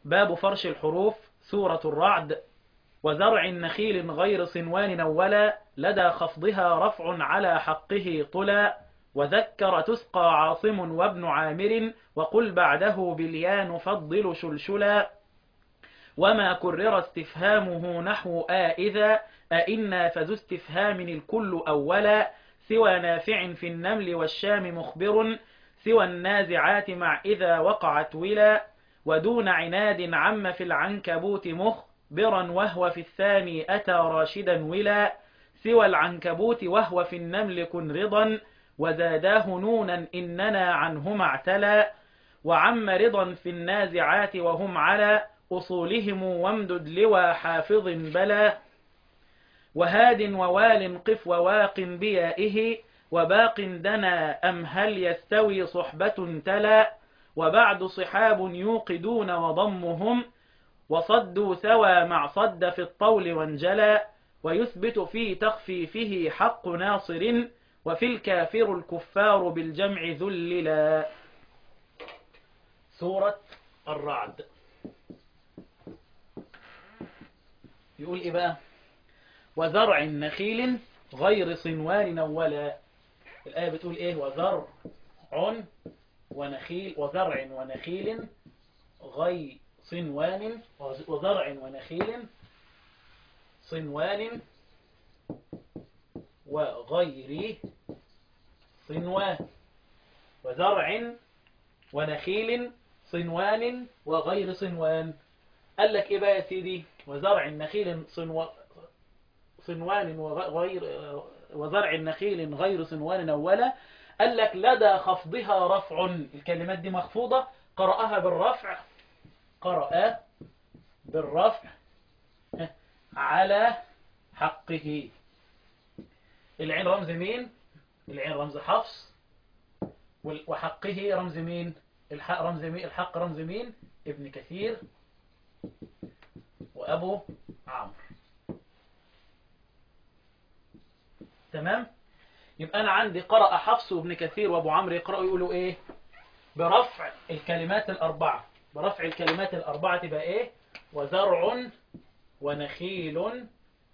باب فرش الحروف. سورة الرعد. وزرع نخيل غير صنوان أولا لدى خفضها رفع على حقه طلا وذكر تسقى عاصم وابن عامر وقل بعده باليا نفضل شلشلا وما كرر استفهامه نحو إذا أئنا فذو استفهام الكل أولا سوى نافع في النمل والشام مخبر سوى النازعات مع إذا وقعت ولا ودون عناد عم في العنكبوت مخبرا وهو في الثاني أتى راشدا ولا سوى العنكبوت وهو في النمل كن رضا وزاداه نونا إننا عنهما اعتلى وعم رضا في النازعات وهم على أصولهم وامدد لوى حافظ بلا وهاد ووال قف وواق بيائه وباق دنا أم هل يستوي صحبة تلا وبعد صحاب يوقدون وضمهم وصدوا سوى مع صد في الطول وانجلى ويثبت في تخفيفه حق ناصر وفي الكافر الكفار بالجمع ذللا. سورة الرعد يقول إيه بقى؟ وزرع نخيل غير صنوان أولا. الآية بتقول إيه؟ وزرع ونخيل غير صنوان وزرع ونخيل صنوان وغير صنوان وزرع ونخيل صنوان وغير صنوان. قال لك إيه بقى يا سيدي؟ وزرع النخيل صنوان وزرع النخيل غير صنوان أولا. قال لك لدى خفضها رفع. الكلمات دي مخفوضة قرأها بالرفع على حقه. العين رمز مين؟ العين رمز حفص. وحقه رمز مين؟ الحق رمز مين؟ الحق رمز مين؟ ابن كثير وأبو عمرو. تمام؟ يبقى أنا عندي قرأ حفص وابن كثير وأبو عمرو يقرأوا يقولوا إيه؟ برفع الكلمات الأربعة. برفع الكلمات الأربعة تبقى إيه؟ وزرع ونخيل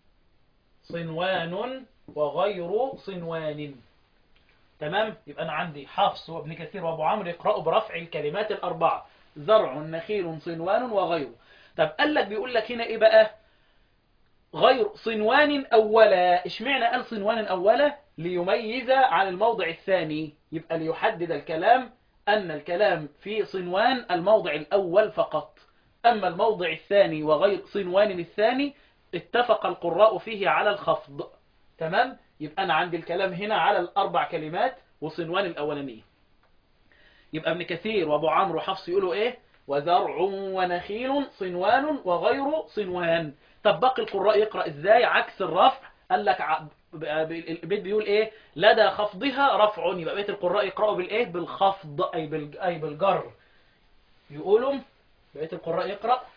صنوان وغير صنوان. تمام؟ يبقى أنا عندي حفص وابن كثير وأبو عمرو يقرأوا برفع الكلمات الأربعة. زرع نخيل صنوان وغيره. طب قال لك بيقول لك هنا إيه بقى؟ غير صنوان أولا. اشمعنى قال صنوان أولا؟ ليميز عن الموضع الثاني. يبقى ليحدد الكلام أن الكلام في صنوان الموضع الأول فقط، أما الموضع الثاني وغير صنوان الثاني اتفق القراء فيه على الخفض. تمام؟ يبقى أنا عندي الكلام هنا على الأربع كلمات وصنوان الأولانية. يبقى ابن كثير وابو عمرو وحفص يقولوا إيه؟ وزرع ونخيل صنوان وغير صنوان. طب باقي القراء يقرأ إزاي عكس الرفع؟ قال لك البيت بيقول إيه؟ لدى خفضها رفع. يبقى بيت القراء يقرأوا بالإيه؟ بالخفض أي بالجر. يقولوا بقية القراء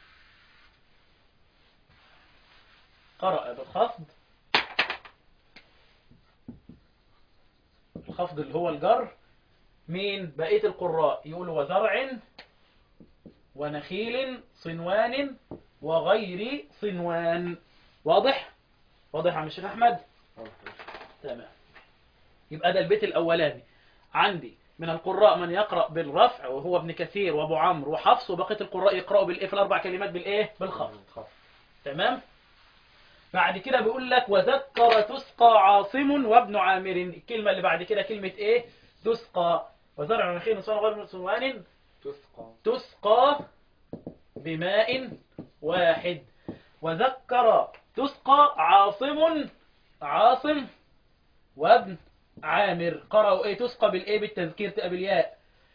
قرأ بالخفض. الخفض اللي هو الجر. مين؟ بقية القراء يقولوا وزرع ونخيل صنوان وغير صنوان. واضح؟ واضح يا عم الشيخ أحمد؟ تمام. يبقى ده البيت الأولاني. عندي من القراء من يقرأ بالرفع وهو ابن كثير وابو عمرو وحفص، وبقية القراء يقرأوا بالإيه في الأربع كلمات بالإيه؟ بالخفض. تمام؟ بعد كده بيقول لك وذكر تسقى عاصم وابن عامر. الكلمة اللي بعد كده كلمة إيه؟ تسقى. وزرع ونخيل صنوان وغير صنوان تسقى بماء واحد. وذكر تسقى عاصم وابن عامر قرأوا ايه؟ تسقى بالايه؟ بالتذكير تبقى بالياء.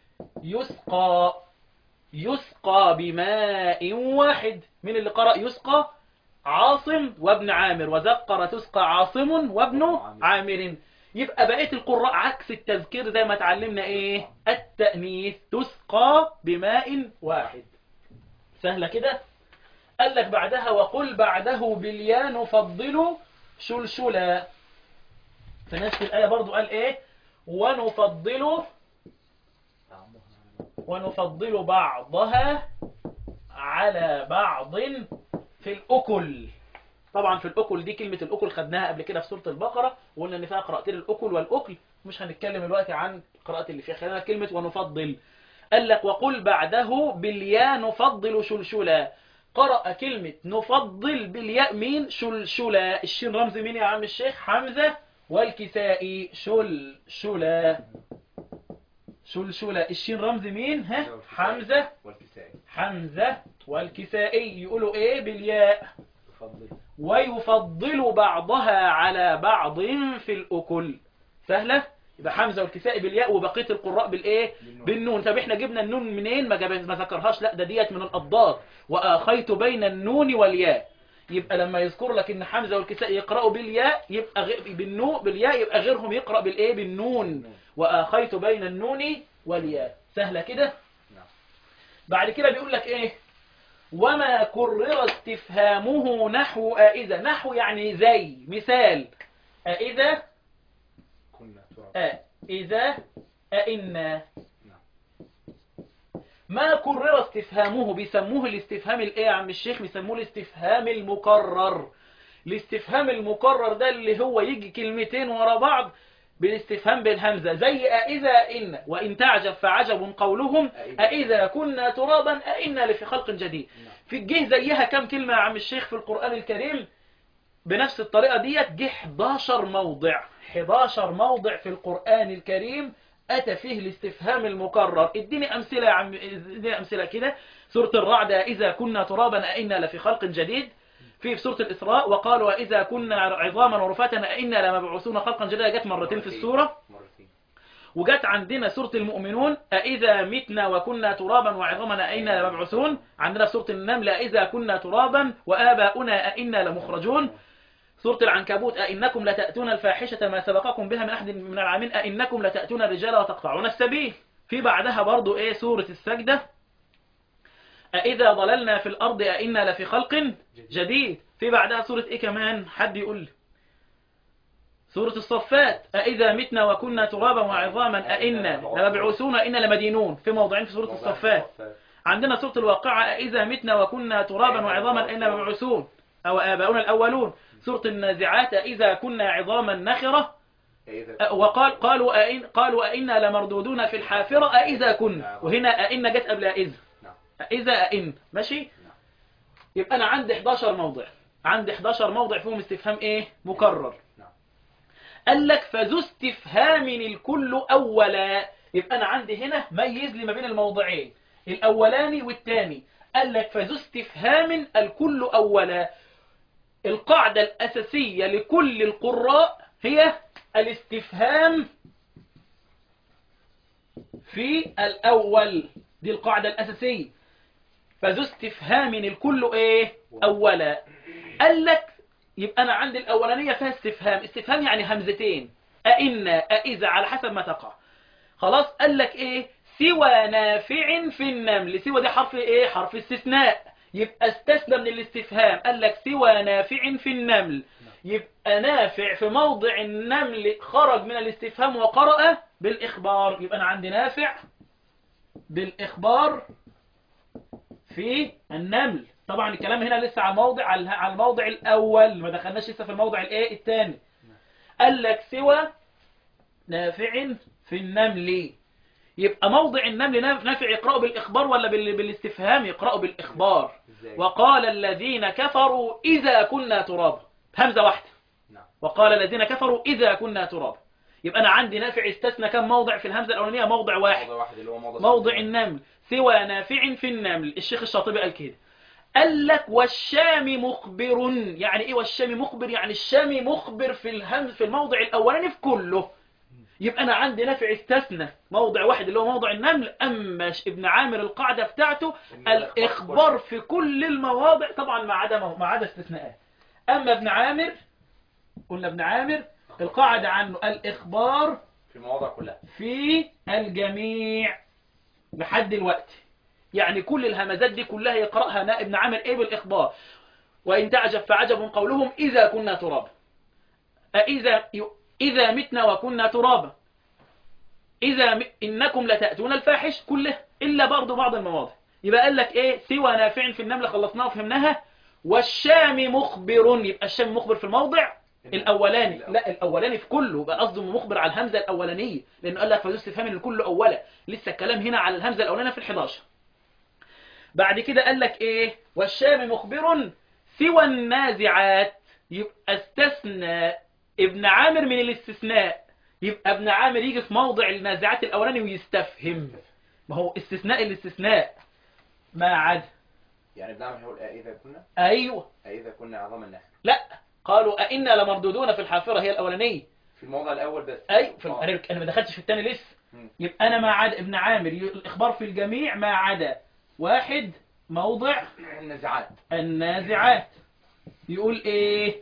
يسقى بماء واحد. من اللي قرأ يسقى؟ عاصم وابن عامر. وذكر تسقى عاصم وابن عامر. يبقى بقية القراء عكس التذكير زي ما اتعلمنا ايه؟ التأنيث. تسقى بماء واحد. سهلة كده. قال لك بعدها وقل بعده بالياء نفضل شلشلا. في نفس الآية برضو قال ايه؟ ونفضل بعضها على بعض في الأكل. طبعا في الأكل دي كلمة الأكل خدناها قبل كده في سورة البقرة، وقلنا إن فيها قراءتين الأكل والأكل، مش هنتكلم دلوقتي عن القراءات اللي فيها، خلينا كلمة ونفضل. قال لك وقل بعده بالياء نفضل شلشلا. قرأ كلمة نفضل بالياء مين؟ شلشلا. الشين رمز مين يا عم الشيخ؟ حمزة والكسائي. شلشلا شلشلا. الشين رمز مين؟ ها؟ حمزة والكسائي. حمزة والكسائي. يقولوا ايه بالياء؟ ويفضل بعضها على بعض في الأكل. سهلة؟ يبقى حمزة والكسائي بالياء وبقية القراء بالايه؟ بالنون. طب احنا جبنا النون منين؟ ما ذكرهاش، لا ده ديت من الأضداد. وآخيت بين النون والياء. يبقى لما يذكر لك ان حمزة والكسائي يقرأوا بالياء يبقى بالياء، يبقى غيرهم يقرأ بالايه؟ بالنون. وآخيت بين النون والياء. سهلة كده؟ بعد كده بيقول لك ايه؟ وما كرر استفهامه نحو أئذا. نحو يعني زي، مثال أئذا، أئذا، أئنا. ما كرر استفهامه بيسموه الاستفهام الايه يا عم الشيخ؟ بيسموه الاستفهام المكرر. الاستفهام المكرر ده اللي هو يجي كلمتين ورا بعض بالاستفهام بالهمزة، زي أئذا إن. وإن تعجب فعجب قولهم أئذا كنا ترابا أئنا لفي خلق جديد. في الجه زيها كم كلمة يا عم الشيخ في القرآن الكريم بنفس الطريقة ديت؟ جه 11 موضع. 11 موضع في القرآن الكريم أتى فيه الاستفهام المكرر. اديني أمثلة يا عم، اديني أمثلة كده. سورة الرعد أئذا كنا ترابا أئنا لفي خلق جديد. في سورة الإسراء وقالوا وإذا كنا عظاما ورفاتا أئنا لمبعوثون خلقا جديدا، جت مرتين في السورة. وجت عندنا سورة المؤمنون أئذا متنا وكنا ترابا وعظاما أئنا لمبعوثون. عندنا في سورة النمل أئذا كنا ترابا وآباؤنا أئنا لمخرجون. سورة العنكبوت أئنكم لتأتون الفاحشة ما سبقكم بها من أحد من العالمين أئنكم لتأتون الرجال وتقطعون السبيل. في بعدها برضو إيه؟ سورة السجدة أئذا ضللنا في الأرض أئنا لفي خلق جديد. في بعدها سورة إيه كمان؟ حد يقول لي. سورة الصفات أئذا متنا وكنا ترابا وعظاما أئنا لمبعوثون أئنا لمدينون. في موضعين في سورة الصفات. عندنا سورة الواقعة أئذا متنا وكنا ترابا وعظاما أئنا لمبعوثون أو آباؤنا الأولون. سورة النازعات أئذا كنا عظاما نخرة. قالوا أئنا لمردودون في الحافرة أئذا كنا. وهنا أئنا جت قبل أئذا. أئذا أئن. ماشي؟ يبقى أنا عندي 11 موضع. عندي 11 موضع فيهم استفهام إيه؟ مكرر. قال لك فذو استفهام الكل أولا. يبقى أنا عندي هنا ميز لي ما بين الموضعين الأولاني والثاني. قال لك فذو استفهام الكل أولا. القاعدة الأساسية لكل القراء هي الاستفهام في الأول. دي القاعدة الأساسية. فذو استفهام الكل إيه؟ أولا. قال لك يبقى أنا عندي الأولانية فيها استفهام. استفهام يعني همزتين، أئنا أئذا على حسب ما تقع. خلاص. قال لك إيه؟ سوى نافع في النمل. سوى دي حرف إيه؟ حرف استثناء. يبقى استثنى من الاستفهام. قال لك سوى نافع في النمل. يبقى نافع في موضع النمل خرج من الاستفهام وقرأ بالإخبار. يبقى أنا عندي نافع بالإخبار في النمل. طبعا الكلام هنا لسه على الموضع الأول، ما دخلناش لسه في الموضع الايه الثاني. قال لك سوى نافع في النمل. يبقى موضع النمل نافع يقرأ بالإخبار ولا بالاستفهام؟ يقرأ بالإخبار. وقال الذين كفروا إذا كنا ترابا. همزة واحدة. وقال الذين كفروا إذا كنا ترابا. يبقى أنا عندي نافع استثنى كم موضع في الهمزة الأولانية؟ موضع واحد. موضع النمل. سوى نافع في النمل. الشيخ الشاطبي قال كده. قال لك والشام مخبر. يعني ايه والشام مخبر؟ يعني الشام مخبر في الموضع الاولاني في كله. يبقى انا عندي نافع استثنى موضع واحد اللي هو موضع النمل. اما ابن عامر القاعده بتاعته الاخبار في كل المواضع، طبعا ما عدا استثناءات. اما ابن عامر، قلنا ابن عامر القاعده عنه الاخبار في المواضع كلها في الجميع لحد الوقت. يعني كل الهمزات دي كلها يقرأها ابن عامر ايه؟ بالإخبار. وإن تعجب فعجب قولهم إذا كنا ترابا. إذا متنا وكنا ترابا. إنكم لتأتون الفاحش كله إلا برضو بعض المواضع. يبقى قال لك ايه؟ سوى نافع في النمل، خلصناها وفهمناها. والشام مخبر، يبقى الشام مخبر في الموضع الاولاني، لا الاولاني في كله، يبقى قصده مخبر على الهمزه الاولانيه، لانه قال لك فدوس استفهام ان كله اوله، لسه الكلام هنا على الهمزه الاولانيه في ال11. بعد كده قال لك ايه؟ والشام مخبر سوى النازعات، يبقى استثنى ابن عامر من الاستثناء، يبقى ابن عامر يجي في موضع النازعات الاولاني ويستفهم. ما هو استثناء الاستثناء ما عدا. يعني ابن عامر هيقول أإذا كنا، ايوه أإذا كنا عظام النحل. لا، قالوا أئنا لمردودون في الحافرة، هي الأولانية في الموضع الأول بس. أي أنا ما دخلتش في الثاني لسه. يبقى أنا ما عدا ابن عامر الإخبار في الجميع ما عدا واحد، موضع النازعات. يقول إيه؟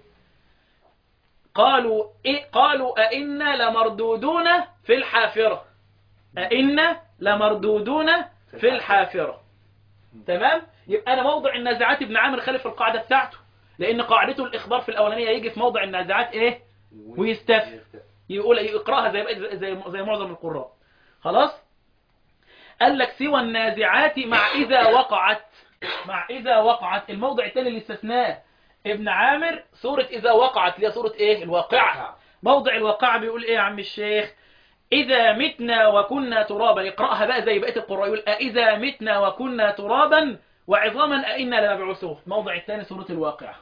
قالوا أئنا لمردودون في الحافرة، أئنا لمردودون في الحافرة. تمام؟ يبقى أنا موضع النازعات ابن عامر خالف القاعدة بتاعته، لأن قاعدته الإخبار في الأولانية يجي في موضع النازعات إيه؟ ويستفهم، يقول يقراها زي معظم القراء. خلاص؟ قال لك سوى النازعات مع إذا وقعت، مع إذا وقعت. الموضع الثاني الاستثناء ابن عامر سورة إذا وقعت، اللي هي سورة إيه؟ الواقعة. موضع الواقعة بيقول إيه يا عم الشيخ؟ إذا متنا وكنا ترابا. يقرأها بقى زي بقية القراء، يقول إذا متنا وكنا ترابا وعظاما أئنا لمبعوثون. الموضع الثاني سورة الواقعة.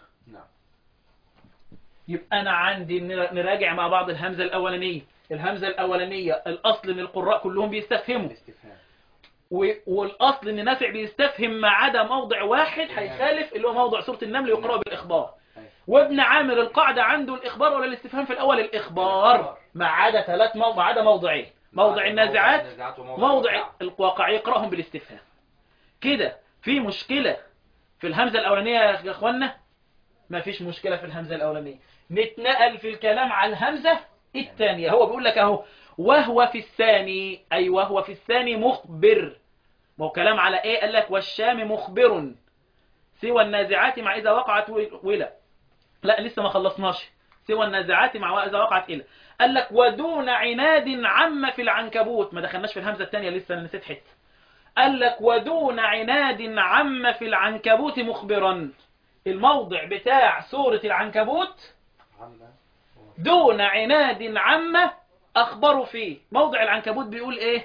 يبقى أنا عندي نراجع مع بعض الهمزة الأولانية. الهمزة الأولانية الأصل إن القراء كلهم بيستفهموا، والأصل إن نافع بيستفهم ما عدا موضع واحد هيخالف، اللي هو موضع سورة النمل يقرأ بالإخبار. وابن عامر القاعدة عنده الإخبار ولا الاستفهام في الأول؟ الإخبار ما عدا ثلاث موضع، ما عدا موضعين، موضع النازعات وموضع الواقع يقرأهم بالاستفهام. كده في مشكلة في الهمزة الأولانية يا إخوانا؟ ما فيش مشكلة في الهمزة الأولانية. نتنقل في الكلام على الهمزة الثانية. هو بيقول لك أهو وهو في الثاني، أي وهو في الثاني مخبر. ما هو كلام على إيه؟ قال لك والشام مخبر سوى النازعات مع إذا وقعت ولا. لا لسه ما خلصناش. سوى النازعات مع إذا وقعت إلى. قال لك ودون عناد عم في العنكبوت. ما دخلناش في الهمزة الثانية لسه، أنا نسيت حته. قال لك ودون عناد عم في العنكبوت مخبرا. الموضع بتاع سورة العنكبوت دون عناد عم أخبروا فيه. موضع العنكبوت بيقول إيه؟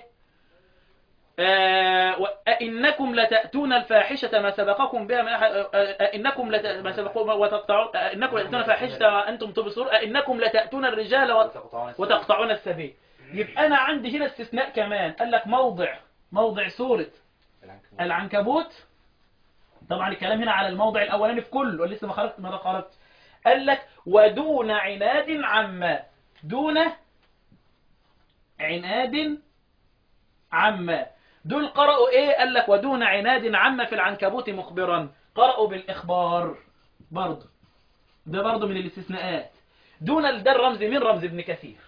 إنكم لتأتون الفاحشة ما سبقكم بها من أحد، إنكم ما سبقوا وتقطعون، إنكم لتأتون الفاحشة وأنتم تبصرون، إنكم لتأتون الرجال وتقطعون السبيل. يبقى أنا عندي هنا استثناء كمان. قال لك موضع سورة العنكبوت. طبعا الكلام هنا على الموضع الأولاني في كله، لسه ما خرجت. قال لك ودون عناد عما، دون عناد عما. دول قرأوا ايه؟ قال لك ودون عناد عما في العنكبوت مخبرا، قرأوا بالإخبار برضه. ده برضه من الاستثناءات. دون ده الرمز من رمز ابن كثير.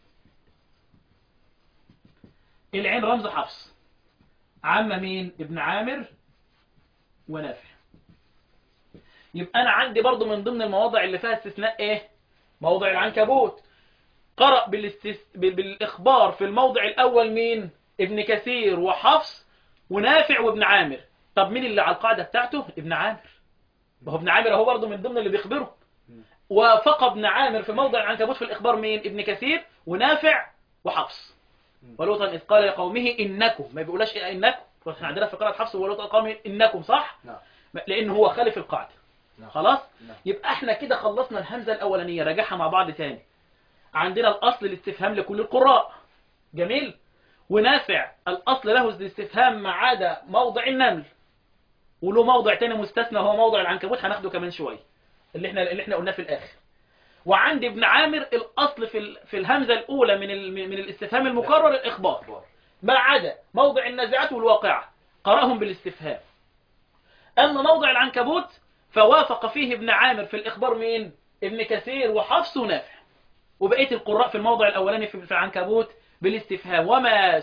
العين رمز حفص. عم مين؟ ابن عامر ونافع. يبقى أنا عندي برضو من ضمن المواضع اللي فيها استثناء إيه؟ موضع العنكبوت. قرأ بالإخبار في الموضع الأول مين؟ ابن كثير وحفص ونافع وابن عامر. طب مين اللي على القاعدة بتاعته؟ ابن عامر. وهو ابن عامر هو برضو من ضمن اللي بيخبره. وافق ابن عامر في موضع العنكبوت في الإخبار مين؟ ابن كثير ونافع وحفص. ولوطا إذ قال لقومه إنكم، ما بيقولاش إنكم. احنا عندنا في قراءة حفص ولوطا قومه إنكم، صح؟ لأنه هو خالف القاعدة. خلاص؟ يبقى احنا كده خلصنا الهمزة الأولانية. راجعها مع بعض تاني. عندنا الأصل الاستفهام لكل القراء. جميل؟ ونافع الأصل له الاستفهام ما عدا موضع النمل، وله موضع تاني مستثنى هو موضع العنكبوت، هناخده كمان شوية اللي احنا قلناه في الآخر. وعند ابن عامر الأصل في الهمزة الأولى من الاستفهام المكرر الإخبار، ما عدا موضع النازعات والواقعة قرأهم بالاستفهام. أما موضع العنكبوت فوافق فيه ابن عامر في الإخبار مين؟ ابن كثير وحفص ونافع. وبقية القراء في الموضع الأولاني في العنكبوت بالاستفهام. وما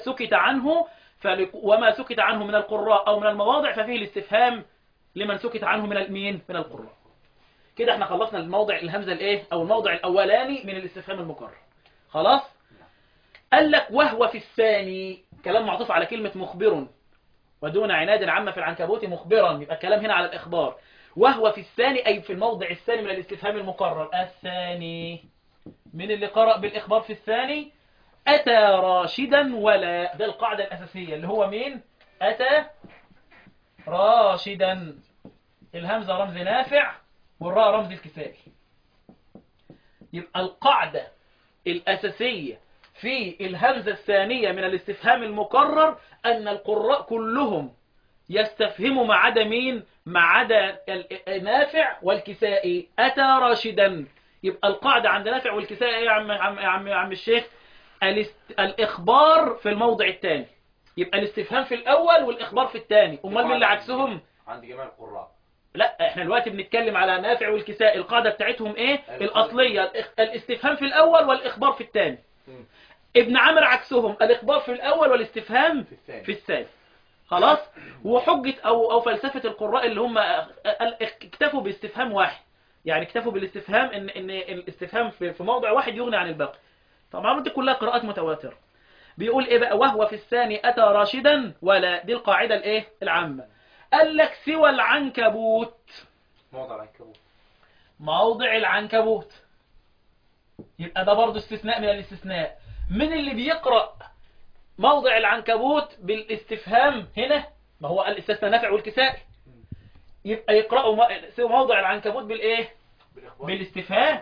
سكت عنه من القراء أو من المواضع ففيه الاستفهام لمن سكت عنه من القراء. كده احنا خلصنا الموضع الهمزة الايه او الموضع الاولاني من الاستفهام المكرر. خلاص؟ قال لك وهو في الثاني، كلام معطوف على كلمة مخبر. ودون عناد عم في العنكبوت مخبرا، يبقى الكلام هنا على الإخبار. وهو في الثاني أي في الموضع الثاني من الاستفهام المقرر. الثاني من اللي قرأ بالإخبار في الثاني؟ أتى راشدا ولا، ده القاعدة الأساسية اللي هو مين؟ أتى راشدا، الهمزة رمز نافع والراء رمز الكسائي. يبقى القاعدة الأساسية في الهمزة الثانية من الاستفهام المكرر أن القراء كلهم يستفهموا ما عدا مين؟ ما عدا نافع والكسائي. أتى راشدا، يبقى القاعدة عند نافع والكسائي إيه يا عم الشيخ؟ الإخبار في الموضع الثاني، يبقى الاستفهام في الأول والإخبار في الثاني. أمال مين اللي عكسهم؟ عند جميع القراء. لا، احنا دلوقتي بنتكلم على نافع والكسائي، القاعدة بتاعتهم ايه؟ الأصلية الاستفهام في الأول والإخبار في الثاني. ابن عامر عكسهم، الإخبار في الأول والاستفهام في الثاني. خلاص. وحجة أو فلسفة القراء اللي هم اكتفوا باستفهام واحد، يعني اكتفوا بالاستفهام ان الاستفهام في موضع واحد يغني عن الباقي. طبعا دي كلها قراءات متواترة. بيقول ايه بقى؟ وهو في الثاني أتى راشدا ولا، دي القاعدة الايه العامة. قال لك سوى العنكبوت، موضع العنكبوت، موضع العنكبوت، يبقى ده برضه استثناء من الاستثناء. من اللي بيقرأ موضع العنكبوت بالاستفهام هنا؟ ما هو الاستثناء نافع والكسائي، يبقى يقرأوا موضع العنكبوت بالايه؟ بالاستفهام.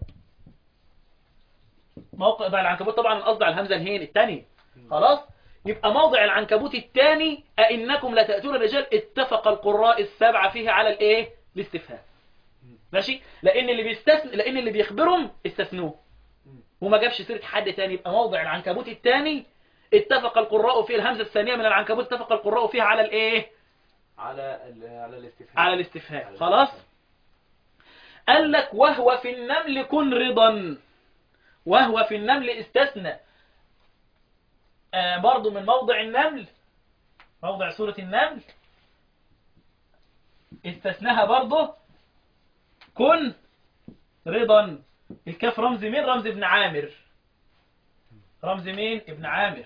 موضع العنكبوت طبعا القصد على الهمزة الهين الثاني. خلاص. يبقى موضع العنكبوت الثاني أئنكم لتأتون الرجال، اتفق القراء السبعة فيه على الايه؟ الاستفهام. ماشي. لان اللي بيخبرهم استثنوه وما جابش سيرة حد تاني. يبقى موضع العنكبوت الثاني اتفق القراء فيه، الهمزة الثانية من العنكبوت اتفق القراء فيها على الايه؟ على الاستفهام. على الاستفهام. خلاص. قال لك وهو في النمل كن رضا، وهو في النمل استثنى برضو من موضع النمل، موضع سورة النمل استثناها برضو كن رضا. الكاف رمز مين؟ رمز ابن عامر. رمز مين؟ ابن عامر.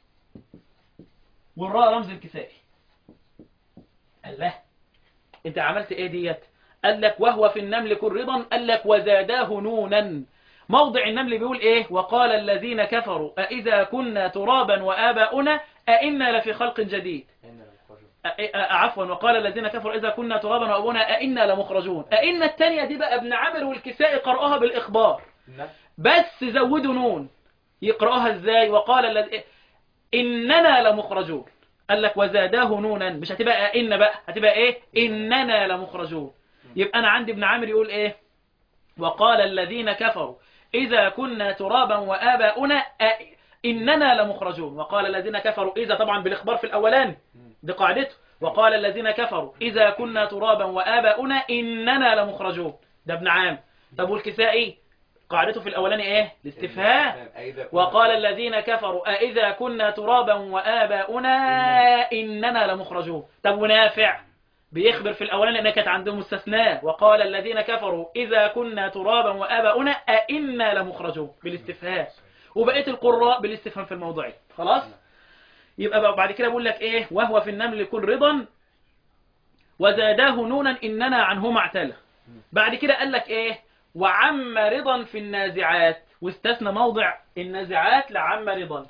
والراء رمز الكسائي. الله، انت عملت ايه ديت؟ قال لك وهو في النمل كن رضا، قال لك وزاداه نونا. موضع النمل بيقول ايه؟ وقال الذين كفروا أإذا كنا ترابا وآباؤنا أئنا لفي خلق جديد. عفوا، وقال الذين كفروا إذا كنا ترابا وآباؤنا أئنا لمخرجون. أئنا الثانية دي بقى ابن عامر والكسائي قرأوها بالإخبار بس زودوا نون. يقرأوها ازاي؟ وقال إننا لمخرجون. قال لك وزاداه نونا، مش هتبقى إن بقى، هتبقى إيه؟ إننا لمخرجون. يبقى أنا عندي ابن عامر يقول إيه؟ وقال الذين كفروا إذا كنا ترابا وآباؤنا إننا لمخرجون. وقال الذين كفروا إذا، طبعا بالإخبار في الأولان، دي قاعدته. وقال الذين كفروا إذا كنا ترابا وآباؤنا إننا لمخرجون، ده ابن عام. طب والكسائي قاعدته في الأولاني إيه؟ الاستفهام. وقال الذين كفروا أإذا كنا ترابا وآباؤنا إننا لمخرجون. طب ونافع بيخبر في الأولاني أنها كانت عندهم مستثناء، وقال الذين كفروا إذا كنا ترابا وآباؤنا أئنا لمخرجون بالاستفهام. وبقية القراء بالاستفهام في الموضوعين. خلاص. يبقى بعد كده بقول لك إيه؟ وهو في النمل كن رضا وزاداه نونا إننا عنهما اعتلى. بعد كده قال لك إيه؟ وعم رضا في النازعات، واستثنى موضع النازعات لعم رضا.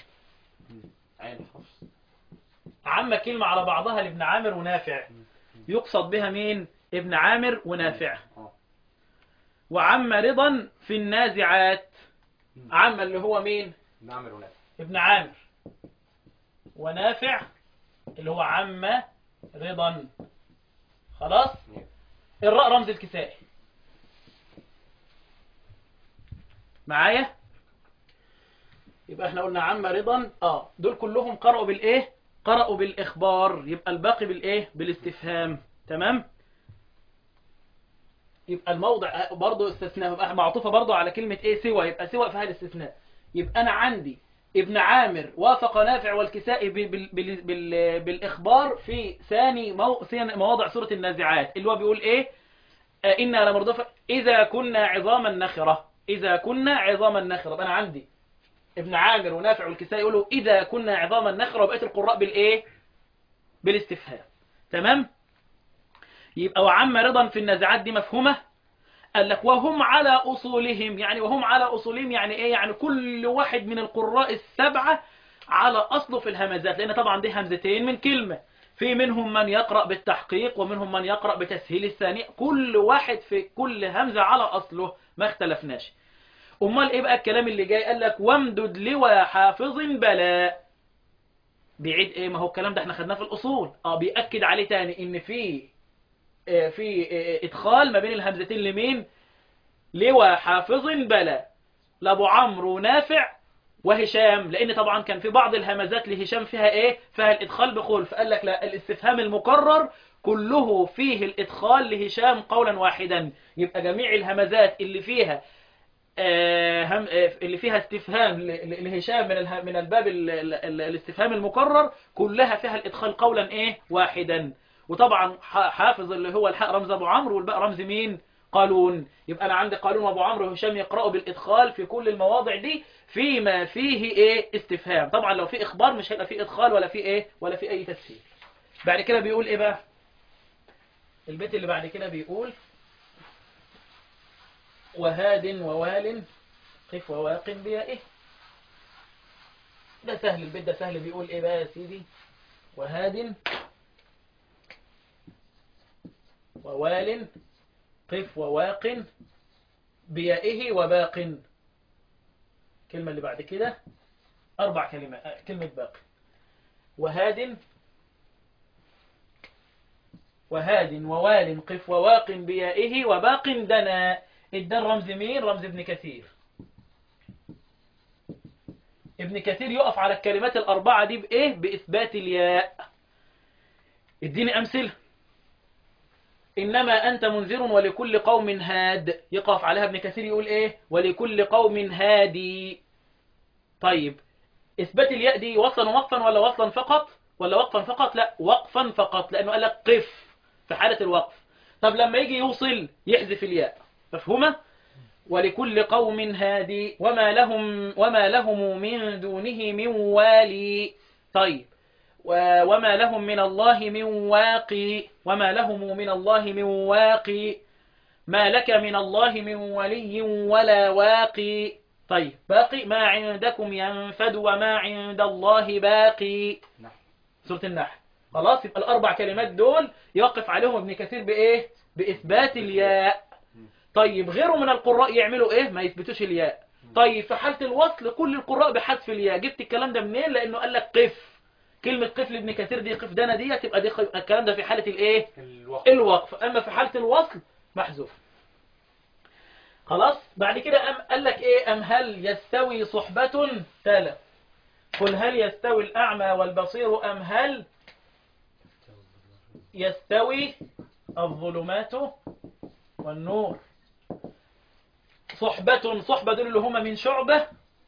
عم كلمة على بعضها لابن عامر ونافع، يقصد بها مين؟ ابن عامر ونافع. وعم رضا في النازعات، عم اللي هو مين؟ ابن عامر ونافع. ابن عامر ونافع اللي هو عم رضا. خلاص. الراء رمز الكسائي. معايا؟ يبقى احنا قلنا عم رضا، دول كلهم قرأوا بالايه؟ قرأوا بالإخبار. يبقى الباقي بالايه؟ بالاستفهام. تمام. يبقى الموضع برضه استثناء معطوفة برضه على كلمة ايه؟ سوى. يبقى سوى في هذا الاستثناء. يبقى انا عندي ابن عامر وافق نافع والكسائي بالإخبار في ثاني مواضع سورة النازعات، اللي هو بيقول ايه؟ إنا لمردفة إذا كنا عظاما نخرة. إذا كنا عظاما نخرة. أنا عندي ابن عامر ونافع والكسائي يقولوا إذا كنا عظاما نخرة، وبقيت القراء بالإيه؟ بالاستفهام. تمام. يبقى وعم رضا في النازعات دي مفهومة. قال لك وهم على أصولهم، يعني وهم على أصولهم يعني إيه؟ يعني كل واحد من القراء السبعة على أصله في الهمزات، لأن طبعا دي همزتين من كلمة. في منهم من يقرأ بالتحقيق ومنهم من يقرأ بتسهيل الثاني، كل واحد في كل همزة على أصله، ما اختلفناش. أمال إيه بقى الكلام اللي جاي؟ قال لك وامدد لوى حافظ بلا. بيعيد إيه؟ ما هو الكلام ده احنا خدناه في الأصول. بيأكد عليه تاني إن في إدخال ما بين الهمزتين لمين؟ لوى حافظ بلا، لأبو عمرو ونافع وهشام، لأن طبعا كان في بعض الهمزات لهشام فيها إيه؟ فيها الإدخال بخلف. فقال لك لا، الاستفهام المكرر كله فيه الإدخال لهشام قولا واحدا. يبقى جميع الهمزات اللي فيها اللي فيها استفهام لهشام من الباب الاستفهام المكرر كلها فيها الإدخال قولا إيه؟ واحدا. وطبعا حافظ اللي هو الحاء رمز أبو عمرو والباء رمز مين؟ قالون. يبقى أنا عندي قالون وأبو عمرو وهشام يقرأوا بالإدخال في كل المواضع دي فيما فيه إيه؟ استفهام. طبعا لو في إخبار مش هيبقى في إدخال ولا في إيه؟ ولا في أي تسهيل. بعد كده بيقول إيه بقى؟ البيت اللي بعد كده بيقول وهاد ووال قف وواق بيائه. ده سهل، البيت ده سهل. بيقول إيه بقى يا سيدي؟ وهاد ووال قف وواق بيائه وباق. الكلمة اللي بعد كده 4 كلمات، كلمة باق. وهاد ووال قف وواق بيائه وباق دنا. الدن رمز مين؟ رمز ابن كثير. ابن كثير يقف على الكلمات ال4 دي بإيه؟ بإثبات الياء. اديني أمثلة. إنما أنت منذر ولكل قوم هاد، يقف عليها ابن كثير يقول إيه؟ ولكل قوم هادي. طيب إثبات الياء دي وصلا ووقفا ولا وصلا فقط ولا وقفا فقط؟ لا، وقفا فقط، لأنه قال لك قف في حالة الوقف. طب لما يجي يوصل يحذف الياء. مفهومة؟ ولكل قوم هادي وما لهم من دونه من والي. طيب وما لهم من الله من واقي. وما لهم من الله من واقي. ما لك من الله من ولي ولا واقي. طيب باقي ما عندكم ينفد وما عند الله باقي. سورة النحل. خلاص، يبقى ال4 كلمات دول يوقف عليهم ابن كثير بإيه؟ بإثبات الياء. طيب غيره من القراء يعملوا إيه؟ ما يثبتوش الياء. طيب في حالة الوصل كل القراء بحذف الياء. جبت الكلام ده منين؟ لأنه قال لك قف. كلمة قف لابن كثير دي قف دنا دي تبقى دي الكلام ده في حالة الإيه؟ الوقف. أما في حالة الوصل محذوف. خلاص. بعد كده قال لك إيه؟ هل يستوي صحبة تلا. قل هل يستوي الأعمى والبصير أم هل يستوي الظلمات والنور. صحبة دول اللي هم من شعبة.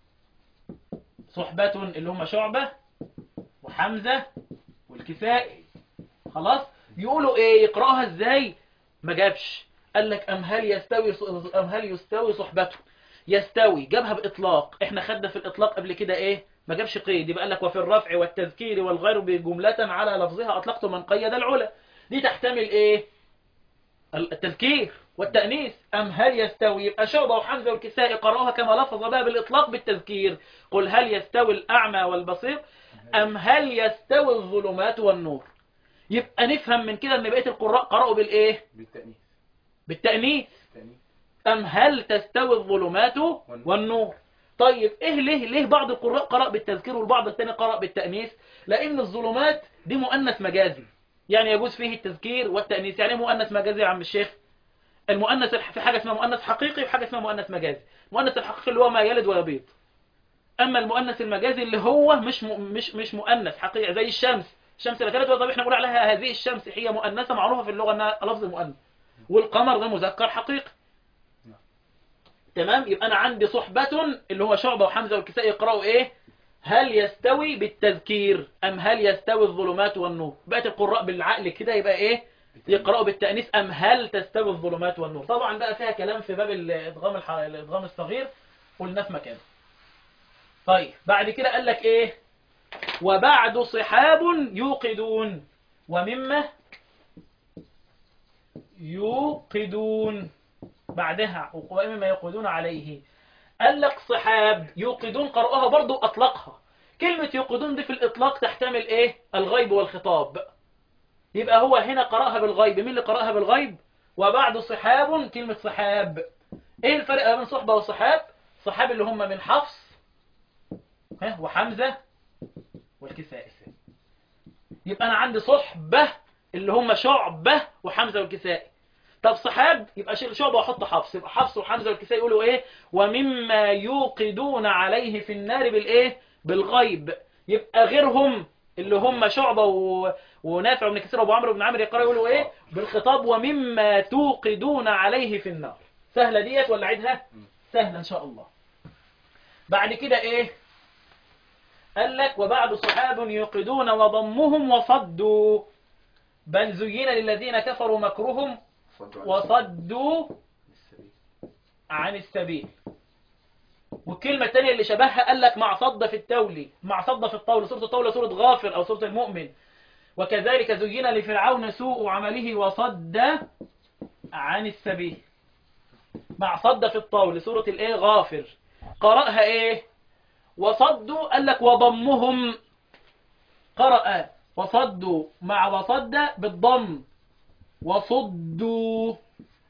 صحبة اللي هم شعبة وحمزة والكسائي. خلاص. يقولوا ايه؟ يقرأها ازاي؟ ما جابش. قال لك أم هل يستوي صحبة. يستوي جابها بإطلاق. احنا خدنا في الإطلاق قبل كده ايه؟ ما جابش قيد. يبقى قال لك وفي الرفع والتذكير والغير جملة على لفظها أطلقت من قيد العلا. دي تحتمل ايه؟ التذكير والتأنيث. أم هل يستوي، يبقى شعبة وحمزة والكسائي قرأوها كما لفظ بها بالإطلاق بالتذكير. قل هل يستوي الأعمى والبصير أم هل يستوي الظلمات والنور. يبقى نفهم من كده أن بقية القراء قرأوا بالإيه؟ بالتأنيث. أم هل تستوي الظلمات والنور. طيب إيه ليه بعض القراء قرأ بالتذكير والبعض الثاني قرأ بالتأنيث؟ لأن الظلمات دي مؤنث مجازي، يعني يجوز فيه التذكير والتأنيث. يعني مؤنث مجازي يا عم الشيخ؟ المؤنث في حاجة اسمها مؤنث حقيقي وحاجة اسمها مؤنث مجازي. المؤنث الحقيقي اللي هو ما يلد ويبيض. أما المؤنث المجازي اللي هو مش مؤنث حقيقي، زي الشمس. الشمس اللي تلد ويبيض احنا بنقول عليها هذه الشمس هي مؤنثة معروفة في اللغة انها لفظ مؤنث. والقمر ده مذكر حقيقي. تمام. يبقى أنا عندي صحبة اللي هو شعبة وحمزة والكسائي يقرأوا إيه؟ هل يستوي بالتذكير أم هل يستوي الظلمات والنور. بقت القراء بالعقل كده يبقى إيه؟ يقرأوا بالتأنيث أم هل تستوي الظلمات والنور. طبعا بقى فيها كلام في باب الإدغام الصغير قلنا في مكانه. طيب بعد كده قال لك إيه؟ وبعد صحاب يوقدون. ومما يوقدون، بعدها ومما يوقدون عليه. قال لك صحاب يوقدون قرأها برضو أطلقها. كلمة يوقدون دي في الإطلاق تحتمل إيه؟ الغيب والخطاب. يبقى هو هنا قرأها بالغيب. مين اللي قرأها بالغيب؟ وبعد صحاب، كلمة صحاب. إيه الفرق بين صحبة وصحاب؟ صحاب اللي هم من حفص وحمزة والكسائي. يبقى أنا عندي صحبة اللي هم شعبة وحمزة والكسائي. طب صحاب يبقى شيل شعبة وحط حفص، يبقى حفص وحمزة والكسائي يقولوا إيه؟ ومما يوقدون عليه في النار بالإيه؟ بالغيب. يبقى غيرهم اللي هم شعبة ونافع وابن كثير وابو عمرو بن عامر يقرأوا يقولوا إيه؟ بالخطاب ومما توقدون عليه في النار. سهلة ديت ولا عيدها؟ سهلة إن شاء الله. بعد كده إيه؟ قال لك وبعد صحاب يوقدون وضمهم وصدوا بل زين للذين كفروا مكرهم وصدوا عن السبيل. والكلمة الثانية اللي شبهها قال لك مع صد في التولي، مع صد في الطول، سورة الطول سورة غافر أو سورة المؤمن. وكذلك زين لفرعون سوء عمله وصد عن السبيل. مع صد في الطول سورة الايه غافر. قرأها ايه؟ وصدوا قال لك وضمهم. قرأ وصدوا مع وصد بالضم وصدوا.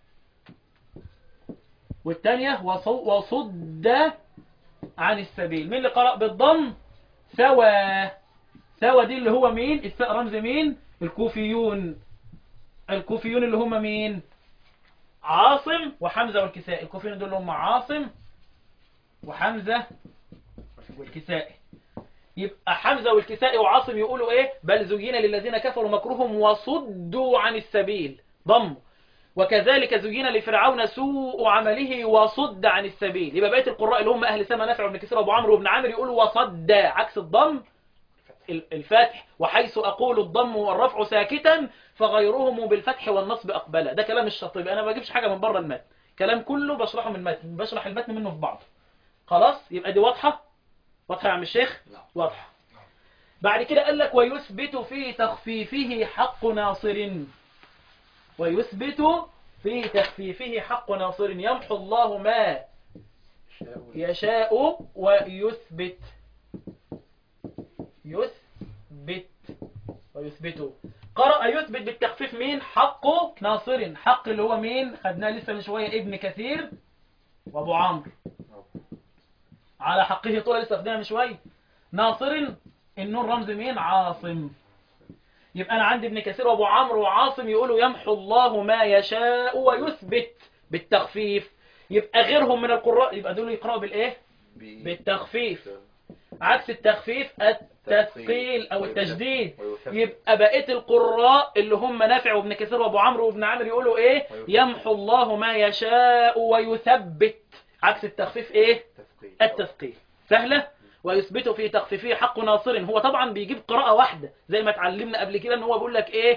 والثانية وصد عن السبيل. مين اللي قرأ بالضم؟ سوى. سوى دي اللي هو مين؟ الساء رمز مين؟ الكوفيون. الكوفيون اللي هم مين؟ عاصم وحمزة والكسائي. الكوفيون دول هم عاصم وحمزة والكسائي. يبقى حمزة والكسائي وعاصم يقولوا ايه؟ بل زين للذين كفروا مكرهم وصدوا عن السبيل، ضم. وكذلك زين لفرعون سوء عمله وصد عن السبيل. يبقى بقيه القراء اللي هم اهل سما نافع وابن كثير وابو عمرو وابن عامر يقولوا وصد، عكس الضم الفتح. وحيث اقول الضم والرفع ساكتا فغيرهم بالفتح والنصب اقبلا. ده كلام الشاطبي، انا ما بجيبش حاجه من بره المتن، كلام كله بشرحه من المتن، بشرح المتن منه في بعض. خلاص يبقى دي واضحه. واضحه يا عم الشيخ؟ واضحه. بعد كده قال لك ويثبت في تخفيفه حق ناصر. ويثبت في تخفيفه حق ناصر يمحو الله ما يشاء ويثبت. يثبت ويثبت. قرأ يثبت بالتخفيف مين؟ حق ناصر. حق اللي هو مين؟ خدناه لسه من شوية ابن كثير وابو عمرو. على حقه طول لسه خدناه من شوية. ناصر النون رمز مين؟ عاصم. يبقى أنا عندي ابن كثير وابو عمرو وعاصم يقولوا يمحو الله ما يشاء ويثبت بالتخفيف. يبقى غيرهم من القراء يبقى دول يقرأوا بالإيه؟ بالتخفيف. عكس التخفيف التثقيل أو التجديد. يبقى بقية القراء اللي هم نافع وابن كثير وابو عمرو وابن عامر يقولوا إيه؟ يمحو الله ما يشاء ويثبت. عكس التخفيف إيه؟ التثقيل. سهلة؟ ويثبت في تخفيفه حق ناصر. هو طبعا بيجيب قراءة واحدة زي ما اتعلمنا قبل كده ان هو بيقول لك ايه؟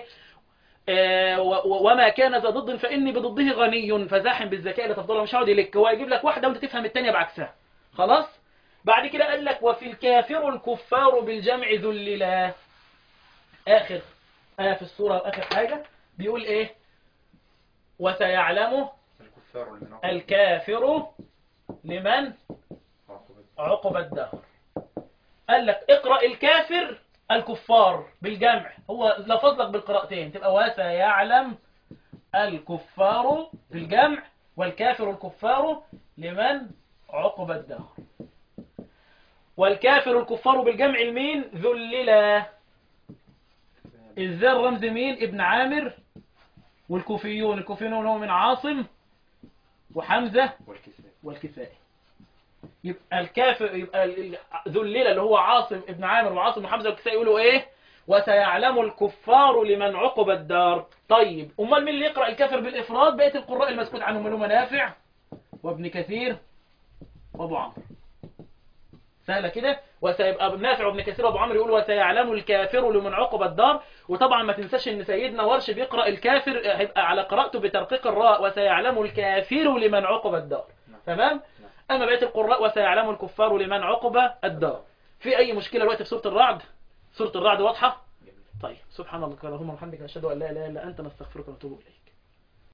وما كان ذا ضد فاني بضده غني فزاحم بالذكاء لتفضله. مش هقعد يلك، هو يجيب لك واحدة وانت تفهم الثانيه بعكسها. خلاص؟ بعد كده قال لك وفي الكافر الكفار بالجمع ذللا. اخر آية في السورة واخر حاجة بيقول ايه؟ وسيعلم الكافر لمن عقب الدهر. قال لك اقرأ الكافر الكفار بالجمع. هو لفظ لك بالقراءتين تبقى وسيعلم الكفار بالجمع والكافر الكفار لمن عقب الدهر. والكافر الكفار بالجمع المين؟ ذللا. الذال رمز مين؟ ابن عامر. والكوفيون الكوفيون هو من عاصم وحمزة والكسائي. يبقى الكافر يبقى ذلل اللي هو عاصم ابن عامر وعاصم وحمزة والكسائي يقولوا ايه؟ وسيعلم الكفار لمن عقب الدار. طيب امال مين اللي يقرأ الكافر بالافراد؟ بقيه القراء المسكوت عنهم اللي هم نافع وابن كثير وابو عمرو. سهله كده. وسيبقى نافع وابن كثير وابو عمرو يقولوا وسيعلم الكافر لمن عقب الدار. وطبعا ما تنساش ان سيدنا ورش بيقرأ الكافر هيبقى على قراءته بترقيق الراء وسيعلم الكافر لمن عقب الدار. تمام؟ أما بقية القراء وسيعلم الكفار لمن عقب الدار. في أي مشكلة دلوقتي في سورة الرعد؟ سورة الرعد واضحة؟ طيب سبحان الله اللهم وبحمدك نشهد أن لا إله إلا أنت نستغفرك ونتوب إليك.